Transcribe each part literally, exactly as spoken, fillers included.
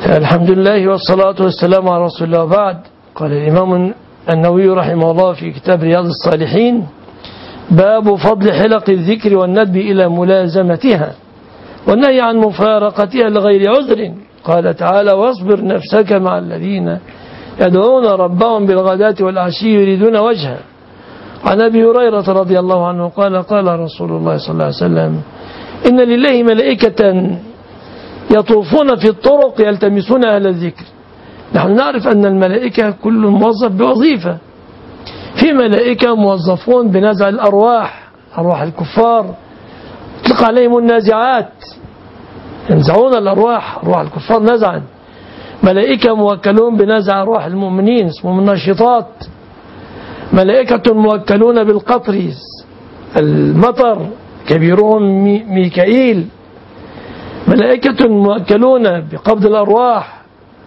الحمد لله والصلاة والسلام على رسول الله. بعد قال الإمام النووي رحمه الله في كتاب رياض الصالحين: باب فضل حلق الذكر والندب إلى ملازمتها والنهي عن مفارقتها لغير عذر. قال تعالى: واصبر نفسك مع الذين يدعون ربهم بالغداة والعشي يريدون وجهه. عن أبي هريرة رضي الله عنه قال: قال رسول الله صلى الله عليه وسلم: إن لله ملائكة يطوفون في الطرق يلتمسون أهل الذكر. نحن نعرف أن الملائكة كل موظف بوظيفة. في ملائكة موظفون بنزع الأرواح، أرواح الكفار يطلق عليهم النازعات، ينزعون الأرواح، أرواح الكفار نزعا. ملائكة موكلون بنزع أرواح المؤمنين اسمهم الناشطات. ملائكة موكلون بالقطر المطر كبيرهم ميكائيل. ملائكة موكلون بقبض الأرواح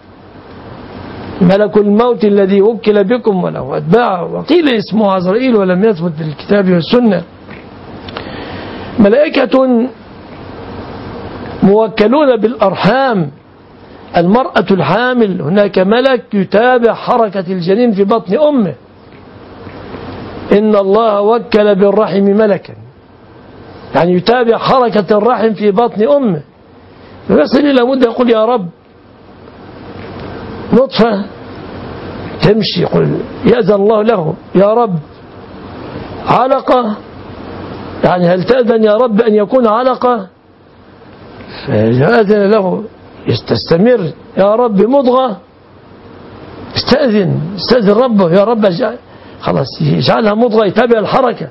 ملك الموت الذي وكل بكم وله أتباعه، وقيل اسمه عزرائيل ولم يثبت في الكتاب والسنة. ملائكة موكلون بالأرحام، المرأة الحامل هناك ملك يتابع حركة الجنين في بطن أمه. إن الله وكل بالرحم ملكا، يعني يتابع حركة الرحم في بطن أمه، فيصل إلى مدة يقول: يا رب، نطفة تمشي يقول يأذن الله له: يا رب. علقة، يعني هل تأذن يا رب أن يكون علقة؟ فيأذن له يستمر: يا رب. مضغة، استأذن استأذن ربه: يا رب خلاص يجعلها مضغة يتابع الحركة،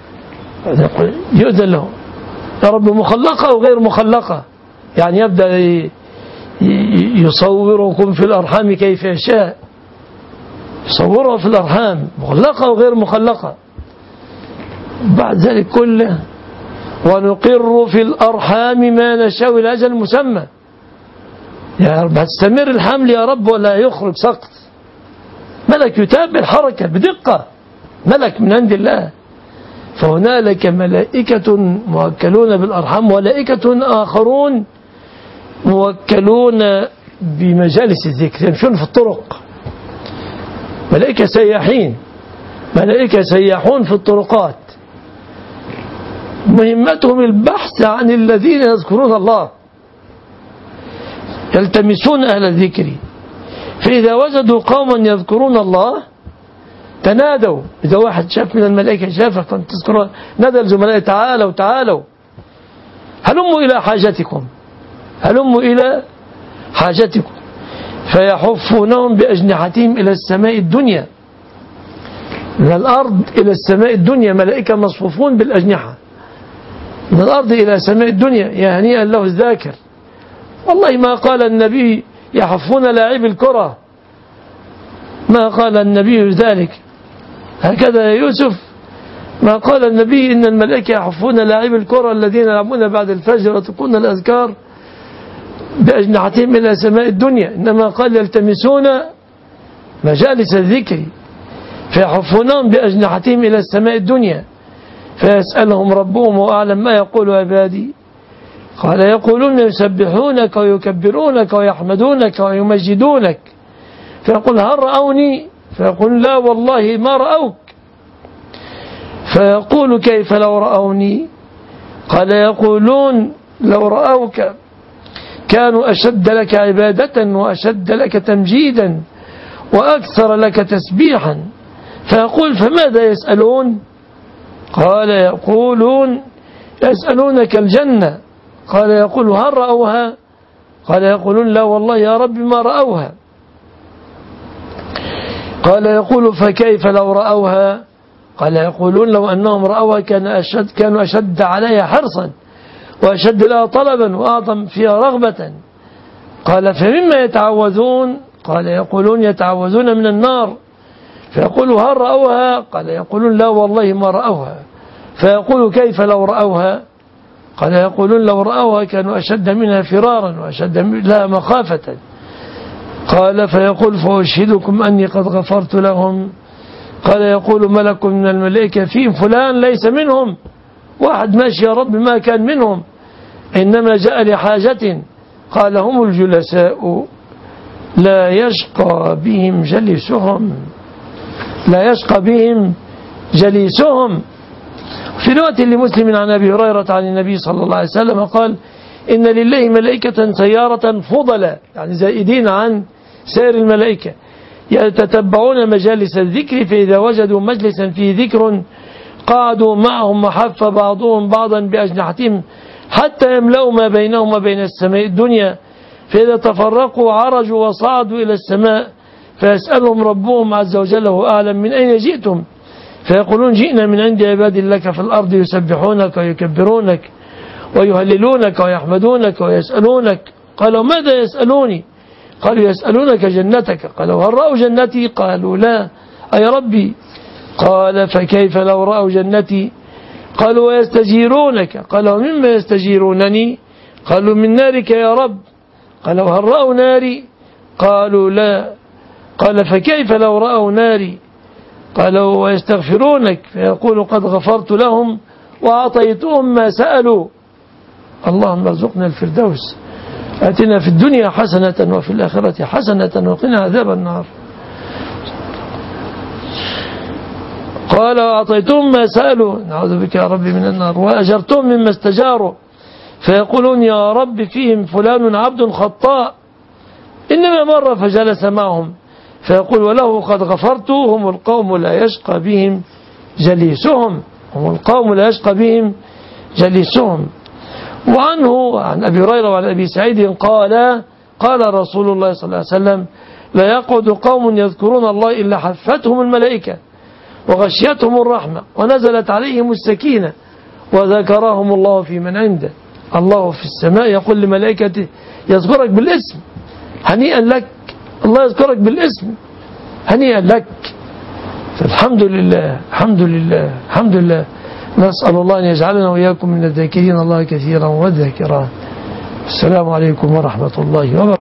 يؤذن له: يا رب. مخلقة أو غير مخلقة، يعني يبدأ يصوركم في الأرحام كيف يشاء، يصورها في الأرحام مخلقة أو غير مخلقة. بعد ذلك كله: ونقر في الأرحام ما نشاء إلى أجل مسمى. يا رب هتستمر الحمل يا رب ولا يخرج سقط. ملك يتابع الحركة بدقة، ملك من عند الله. فهنالك ملائكة موكلون بالأرحام، وملائكة آخرون موكلون بمجالس الذكر يمشون في الطرق. ملائكة سياحين، ملائكة سياحون في الطرقات، مهمتهم البحث عن الذين يذكرون الله، يلتمسون أهل الذكر. فإذا وجدوا قوما يذكرون الله تنادوا. إذا واحد شاف من الملائكة شافك تذكرون، نادى الزملاء: تعالوا تعالوا، هلموا إلى حاجتكم، هلموا إلى حاجتكم. فيحفونهم بأجنحتهم إلى السماء الدنيا، من الأرض إلى السماء الدنيا. ملائكة مصفوفون بالأجنحة من الأرض إلى سماء الدنيا. يا هنيئا له الذاكر. والله ما قال النبي يحفون لاعب الكرة، ما قال النبي ذلك. هكذا يا يوسف، ما قال النبي إن الملائكة يحفون لاعب الكرة الذين يلعبون بعد الفجر وتكون الأذكار بأجنحتهم إلى سماء الدنيا، إنما قال يلتمسون مجالس الذكر. فيحفونهم بأجنحتهم إلى السماء الدنيا، فيسألهم ربهم: وأعلم ما يقول عبادي؟ قال: يقولون يسبحونك ويكبرونك ويحمدونك ويمجدونك. فيقول: هل رأوني؟ فيقول: لا والله ما رأوك. فيقول: كيف لو رأوني؟ قال: يقولون لو رأوك كانوا أشد لك عبادة وأشد لك تمجيدا وأكثر لك تسبيحا. فيقول: فماذا يسألون؟ قال: يقولون يسألونك الجنة. قال: يقول: هل رأوها؟ قال: يقولون لا والله يا رب ما رأوها. قال: يقول: فكيف لو رأوها؟ قال: يقولون لو أنهم رأوها كان أشد كانوا أشد عليها حرصا وأشد لها طلبا وأعظم فيها رغبة. قال: فمما يتعوذون؟ قال: يقولون يتعوذون من النار. فيقول: هل رأوها؟ قال: يقولون لا والله ما رأوها. فيقول: كيف لو رأوها؟ قال: يقولون لو رأوها كانوا أشد منها فرارا وأشد لها مخافة. قال: فيقول: فأشهدكم أني قد غفرت لهم. قال: يقول ملك من الملائكة: فيهم فلان ليس منهم، واحد ماشي يا رب ما كان منهم، إنما جاء لحاجة. قال: هم الجلساء لا يشقى بهم جليسهم لا يشقى بهم جليسهم. في رواية لمسلم عن أبي هريرة عن النبي صلى الله عليه وسلم قال إن لله ملائكة سيارة فضلا، يعني زائدين عن سائر الملائكة، يتتبعون مجالس الذكر، فإذا وجدوا مجلسا فيه ذكر قعدوا معهم وحف بعضهم بعضا بأجنحتهم حتى يملأوا ما بينهم وبين السماء الدنيا، فإذا تفرقوا عرجوا وصعدوا إلى السماء فيسألهم ربهم عز وجل هو أعلم من أين جئتم، فيقولون جئنا من عند عباد لك في الأرض يسبحونك ويكبرونك ويهللونك ويحمدونك ويسألونك. قالوا ماذا يسألوني؟ قالوا يسألونك جنتك. قالوا هل رأوا جنتي؟ قالوا لا. أي ربي؟ قال فكيف لو رأوا جنتي؟ قالوا ويستجيرونك. قالوا مما يستجيرونني؟ قالوا من نارك يا رب. قالوا هل رأوا ناري؟ قالوا لا. قال فكيف لو رأوا ناري؟ قالوا ويستغفرونك، فيقول قد غفرت لهم وأعطيتهم ما سألوا. اللهم ارزقنا الفردوس، آتنا في الدنيا حسنة وفي الآخرة حسنة وقنا عذاب النار. قال وأعطيتهم ما سألوا، نعوذ بك يا رب من النار، وأجرتهم مما استجاروا، فيقولون يا رب فيهم فلان عبد خطاء إنما مر فجلس معهم، فيقول وله قد غفرت. هم القوم لا يشقى بهم جليسهم هم القوم لا يشقى بهم جليسهم. وعنه عن أبي هريرة وعن أبي سعيد قال قال رسول الله صلى الله عليه وسلم لا يقعد قوم يذكرون الله إلا حفتهم الملائكة وغشيتهم الرحمة ونزلت عليهم السكينة وذكرهم الله في من عنده. الله في السماء يقول لملائكته يذكرك بالاسم هنيئا لك، الله يذكرك بالاسم هنيئا لك. فالحمد لله الحمد لله الحمد لله. نسأل الله أن يجعلنا وإياكم من الذاكرين الله كثيرا والذاكرات. السلام عليكم ورحمة الله وبركاته.